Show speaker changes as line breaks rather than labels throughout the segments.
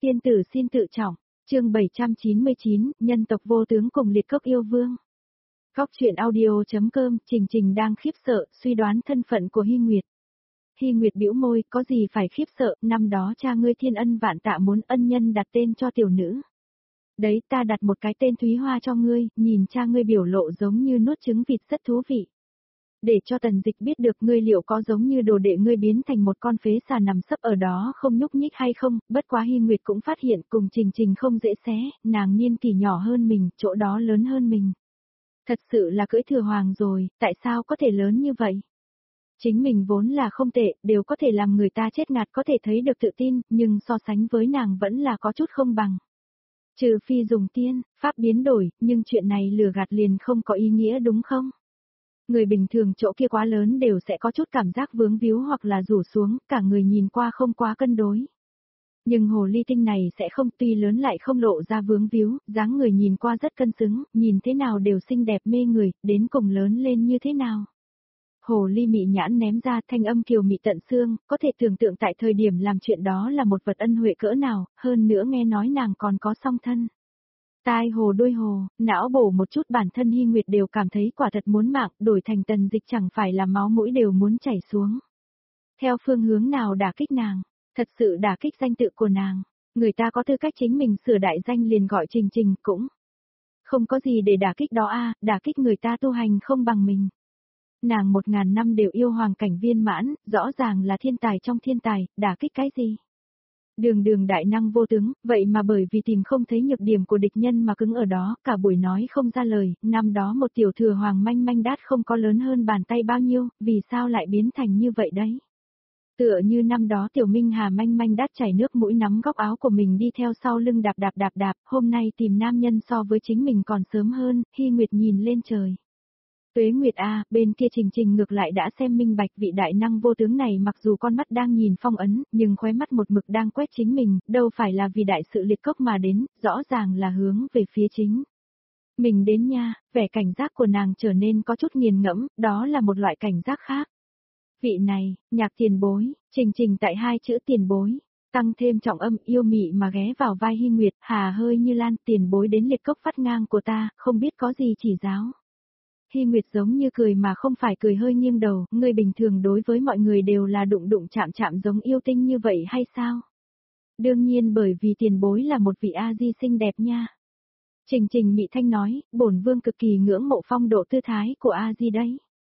Tiên tử xin tự trọng, chương 799, nhân tộc vô tướng cùng liệt cốc yêu vương. Góc truyện audio.com, Trình Trình đang khiếp sợ, suy đoán thân phận của Hy Nguyệt. Hy Nguyệt bĩu môi, có gì phải khiếp sợ, năm đó cha ngươi thiên ân vạn tạ muốn ân nhân đặt tên cho tiểu nữ. Đấy ta đặt một cái tên Thúy Hoa cho ngươi, nhìn cha ngươi biểu lộ giống như nuốt trứng vịt rất thú vị. Để cho Tần Dịch biết được ngươi liệu có giống như đồ đệ ngươi biến thành một con phế xà nằm sấp ở đó không nhúc nhích hay không, bất quá Hy Nguyệt cũng phát hiện cùng Trình Trình không dễ xé, nàng niên kỷ nhỏ hơn mình, chỗ đó lớn hơn mình. Thật sự là cưỡi thừa hoàng rồi, tại sao có thể lớn như vậy? Chính mình vốn là không tệ, đều có thể làm người ta chết ngạt có thể thấy được tự tin, nhưng so sánh với nàng vẫn là có chút không bằng. Trừ phi dùng tiên, pháp biến đổi, nhưng chuyện này lừa gạt liền không có ý nghĩa đúng không? Người bình thường chỗ kia quá lớn đều sẽ có chút cảm giác vướng víu hoặc là rủ xuống, cả người nhìn qua không quá cân đối. Nhưng hồ ly tinh này sẽ không, tuy lớn lại không lộ ra vướng víu, dáng người nhìn qua rất cân xứng, nhìn thế nào đều xinh đẹp mê người, đến cùng lớn lên như thế nào. Hồ ly mị nhãn ném ra thanh âm kiều mị tận xương, có thể tưởng tượng tại thời điểm làm chuyện đó là một vật ân huệ cỡ nào, hơn nữa nghe nói nàng còn có song thân. Tai hồ đuôi hồ, não bổ một chút bản thân Hy Nguyệt đều cảm thấy quả thật muốn mạng, đổi thành Tần Dịch chẳng phải là máu mũi đều muốn chảy xuống. Theo phương hướng nào đả kích nàng, thật sự đả kích danh tự của nàng, người ta có tư cách chính mình sửa đại danh liền gọi Trình Trình cũng. Không có gì để đả kích đó đả kích người ta tu hành không bằng mình. Nàng 1000 năm đều yêu hoàng cảnh viên mãn, rõ ràng là thiên tài trong thiên tài, đả kích cái gì? Đường đại năng vô tướng, vậy mà bởi vì tìm không thấy nhược điểm của địch nhân mà cứng ở đó, cả buổi nói không ra lời, năm đó một tiểu thừa hoàng manh manh đát không có lớn hơn bàn tay bao nhiêu, vì sao lại biến thành như vậy đấy? Tựa như năm đó tiểu Minh Hà manh manh đát chảy nước mũi nắm góc áo của mình đi theo sau lưng đạp, hôm nay tìm nam nhân so với chính mình còn sớm hơn, Hy Nguyệt nhìn lên trời. Tuế Nguyệt bên kia Trình Trình ngược lại đã xem minh bạch vị đại năng vô tướng này mặc dù con mắt đang nhìn phong ấn, nhưng khóe mắt một mực đang quét chính mình, đâu phải là vì đại sự liệt cốc mà đến, rõ ràng là hướng về phía chính. Mình đến nha, vẻ cảnh giác của nàng trở nên có chút nghiền ngẫm, đó là một loại cảnh giác khác. Vị này, Nhạc tiền bối, Trình Trình tại hai chữ tiền bối, tăng thêm trọng âm yêu mị mà ghé vào vai Hy Nguyệt, hà hơi như lan tiền bối đến liệt cốc phát ngang của ta, không biết có gì chỉ giáo. Hy Nguyệt giống như cười mà không phải cười hơi nghiêng đầu, người bình thường đối với mọi người đều là đụng chạm giống yêu tinh như vậy hay sao? Đương nhiên bởi vì tiền bối là một vị A-di xinh đẹp nha. Trình Trình mị thanh nói, bổn vương cực kỳ ngưỡng mộ phong độ tư thái của A-di đấy.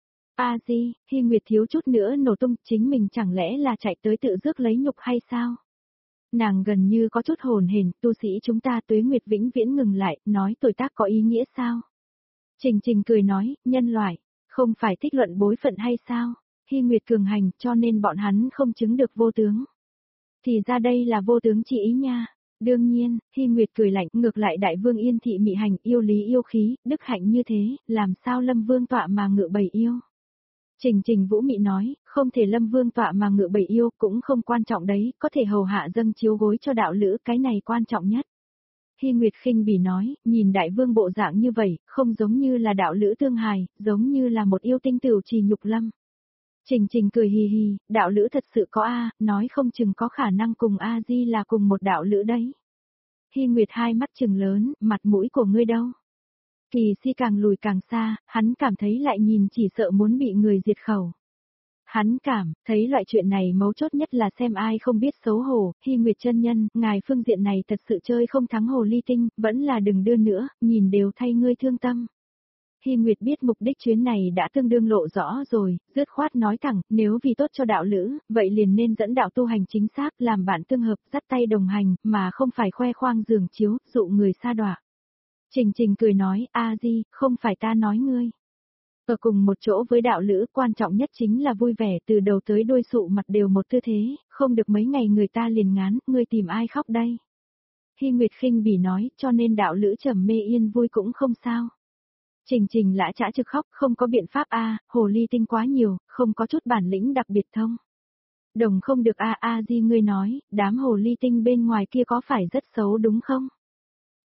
A-di, Hy Nguyệt thiếu chút nữa nổ tung, chính mình chẳng lẽ là chạy tới tự rước lấy nhục hay sao? Nàng gần như có chút hồn hển, tu sĩ chúng ta Tuế Nguyệt vĩnh viễn ngừng lại, nói tuổi tác có ý nghĩa sao? Trình Trình cười nói, nhân loại, không phải thích luận bối phận hay sao? Hy Nguyệt cường hành cho nên bọn hắn không chứng được vô tướng. Thì ra đây là vô tướng chỉ ý nha. Đương nhiên, Hy Nguyệt cười lạnh ngược lại đại vương yên thị mị hành yêu lý yêu khí, đức hạnh như thế, làm sao Lâm Vương tọa mà ngự bầy yêu? Trình Trình Vũ mị nói, không thể Lâm Vương tọa mà ngự bầy yêu cũng không quan trọng đấy, có thể hầu hạ dâng chiếu gối cho đạo lữ cái này quan trọng nhất. Hy Nguyệt khinh bỉ nói, nhìn đại vương bộ dạng như vậy, không giống như là đạo lữ thương hài, giống như là một yêu tinh tửu trì nhục lâm. Trình Trình cười hì hì, đạo lữ thật sự có nói không chừng có khả năng cùng A-di là cùng một đạo lữ đấy. Hy Nguyệt hai mắt trừng lớn, mặt mũi của ngươi đâu? Kỳ si càng lùi càng xa, hắn cảm thấy lại nhìn chỉ sợ muốn bị người diệt khẩu. Hắn cảm thấy loại chuyện này mấu chốt nhất là xem ai không biết xấu hổ, Hy Nguyệt chân nhân, ngài phương diện này thật sự chơi không thắng hồ ly tinh, vẫn là đừng đưa nữa, nhìn đều thay ngươi thương tâm. Hy Nguyệt biết mục đích chuyến này đã tương đương lộ rõ rồi, dứt khoát nói thẳng, nếu vì tốt cho đạo lữ, vậy liền nên dẫn đạo tu hành chính xác, làm bạn tương hợp, dắt tay đồng hành, mà không phải khoe khoang giường chiếu, dụ người sa đọa. Trình Trình cười nói, A-di, không phải ta nói ngươi. Ở cùng một chỗ với đạo lữ quan trọng nhất chính là vui vẻ từ đầu tới đuôi sụ mặt đều một tư thế, không được mấy ngày người ta liền ngán, ngươi tìm ai khóc đây. Hy Nguyệt khinh bỉ nói, cho nên đạo lữ trầm mê yên vui cũng không sao. Trình Trình lã chã trực khóc, không có biện pháp hồ ly tinh quá nhiều, không có chút bản lĩnh đặc biệt thông. Đồng không được A-di ngươi nói, đám hồ ly tinh bên ngoài kia có phải rất xấu đúng không?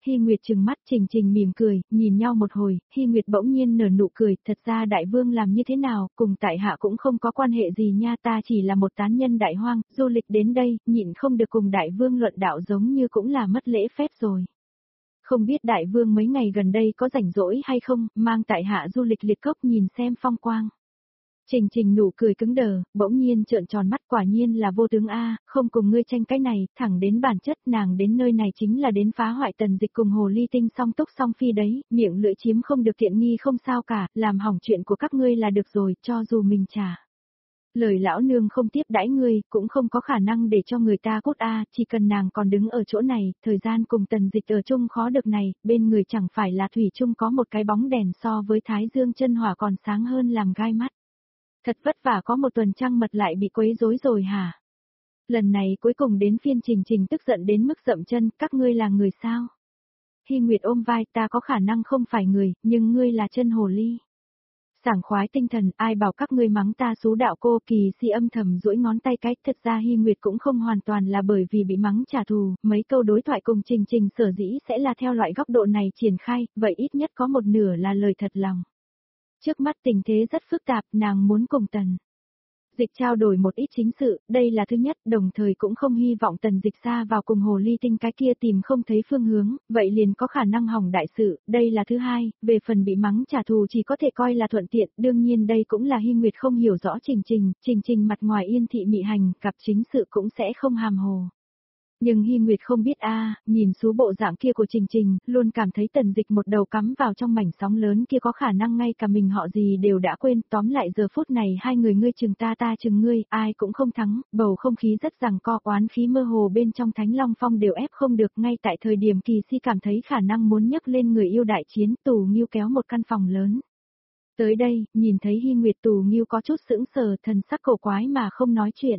Hy Nguyệt trừng mắt, Trình Trình mỉm cười, nhìn nhau một hồi, Hy Nguyệt bỗng nhiên nở nụ cười, thật ra đại vương làm như thế nào, cùng tại hạ cũng không có quan hệ gì nha, ta chỉ là một tán nhân đại hoang, du lịch đến đây, nhịn không được cùng đại vương luận đạo giống như cũng là mất lễ phép rồi. Không biết đại vương mấy ngày gần đây có rảnh rỗi hay không, mang tại hạ du lịch liệt cốc nhìn xem phong quang. Trình Trình nụ cười cứng đờ, bỗng nhiên trợn tròn mắt, quả nhiên là vô tướng a, không cùng ngươi tranh cái này, thẳng đến bản chất, nàng đến nơi này chính là đến phá hoại Tần Dịch cùng hồ ly tinh song túc song phi đấy, miệng lưỡi chiếm không được tiện nghi không sao cả, làm hỏng chuyện của các ngươi là được rồi, cho dù mình trả. Lời lão nương không tiếp đãi ngươi, cũng không có khả năng để cho người ta cút a, chỉ cần nàng còn đứng ở chỗ này, thời gian cùng Tần Dịch ở chung khó được này, bên người chẳng phải là thủy chung có một cái bóng đèn so với thái dương chân hỏa còn sáng hơn làm gai mắt. Thật vất vả có một tuần trăng mật lại bị quấy rối rồi hả? Lần này cuối cùng đến phiên Trình Trình tức giận đến mức dậm chân, các ngươi là người sao? Hy Nguyệt ôm vai, ta có khả năng không phải người, nhưng ngươi là chân hồ ly. Sảng khoái tinh thần, ai bảo các ngươi mắng ta xú đạo cô, Kỳ Si âm thầm duỗi ngón tay cái, thật ra Hy Nguyệt cũng không hoàn toàn là bởi vì bị mắng trả thù, mấy câu đối thoại cùng Trình Trình sở dĩ sẽ là theo loại góc độ này triển khai, vậy ít nhất có một nửa là lời thật lòng. Trước mắt tình thế rất phức tạp, nàng muốn cùng Tần Dịch trao đổi một ít chính sự, đây là thứ nhất, đồng thời cũng không hy vọng Tần Dịch xa vào cùng hồ ly tinh cái kia tìm không thấy phương hướng, vậy liền có khả năng hỏng đại sự, đây là thứ hai, về phần bị mắng trả thù chỉ có thể coi là thuận tiện, đương nhiên đây cũng là Hy Nguyệt không hiểu rõ Trình Trình mặt ngoài yên thị mị hành, cặp chính sự cũng sẽ không hàm hồ. Nhưng Hy Nguyệt không biết nhìn số bộ dạng kia của Trình Trình, luôn cảm thấy Tần Dịch một đầu cắm vào trong mảnh sóng lớn kia có khả năng ngay cả mình họ gì đều đã quên, tóm lại giờ phút này hai người ngươi chừng ta chừng ngươi, ai cũng không thắng, bầu không khí rất giằng co, oán khí mơ hồ bên trong Thánh Long Phong đều ép không được, ngay tại thời điểm Kỳ Si cảm thấy khả năng muốn nhấc lên người yêu đại chiến, Tù Nghiêu kéo một căn phòng lớn. Tới đây, nhìn thấy Hy Nguyệt, Tù Nghiêu có chút sững sờ, thần sắc cổ quái mà không nói chuyện.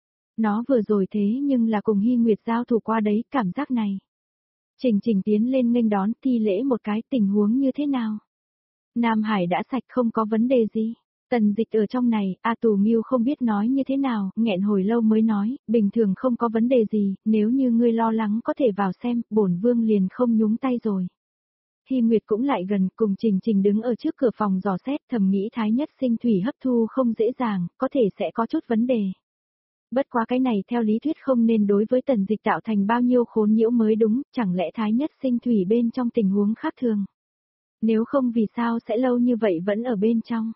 Nó vừa rồi thế nhưng là cùng Hy Nguyệt giao thủ qua đấy, cảm giác này. Trình Trình tiến lên nghênh đón, thi lễ một cái, tình huống như thế nào? Nam Hải đã sạch, không có vấn đề gì. Tần Dịch ở trong này, Tù Nghiêu không biết nói như thế nào, nghẹn hồi lâu mới nói, bình thường không có vấn đề gì, nếu như ngươi lo lắng có thể vào xem, bổn vương liền không nhúng tay rồi. Hy Nguyệt cũng lại gần, cùng Trình Trình đứng ở trước cửa phòng dò xét, thầm nghĩ Thái Nhất Sinh thủy hấp thu không dễ dàng, có thể sẽ có chút vấn đề. Bất quá cái này theo lý thuyết không nên đối với Tần Dịch tạo thành bao nhiêu khốn nhiễu mới đúng, chẳng lẽ Thái Nhất Sinh thủy bên trong tình huống khác thường. Nếu không vì sao sẽ lâu như vậy vẫn ở bên trong.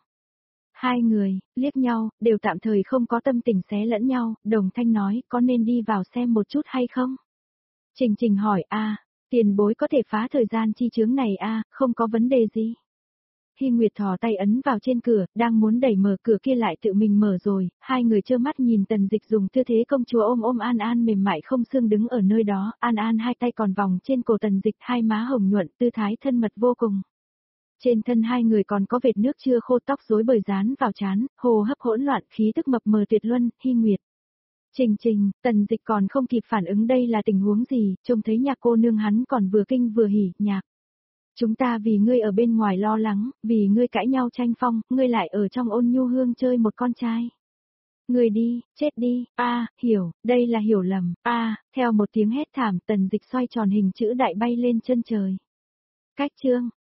Hai người, liếc nhau, đều tạm thời không có tâm tình xé lẫn nhau, đồng thanh nói, có nên đi vào xem một chút hay không? Trình Trình hỏi, tiền bối có thể phá thời gian chi chướng này không có vấn đề gì. Hy Nguyệt thò tay ấn vào trên cửa, đang muốn đẩy mở cửa kia lại tự mình mở rồi, hai người trơ mắt nhìn Tần Dịch dùng tư thế công chúa ôm An An mềm mại không xương đứng ở nơi đó, An An hai tay còn vòng trên cổ Tần Dịch, hai má hồng nhuận, tư thái thân mật vô cùng. Trên thân hai người còn có vệt nước chưa khô, tóc rối bời dán vào trán, hô hấp hỗn loạn, khí tức mập mờ tuyệt luân. Hy Nguyệt. Trình Trình, Tần Dịch còn không kịp phản ứng đây là tình huống gì, trông thấy Nhạc cô nương hắn còn vừa kinh vừa hỉ, Nhạc. Chúng ta vì ngươi ở bên ngoài lo lắng, vì ngươi cãi nhau tranh phong, ngươi lại ở trong ôn nhu hương chơi một con trai. Ngươi đi, chết đi, hiểu, đây là hiểu lầm, theo một tiếng hét thảm, Tần Dịch xoay tròn hình chữ đại bay lên chân trời. Cách chương.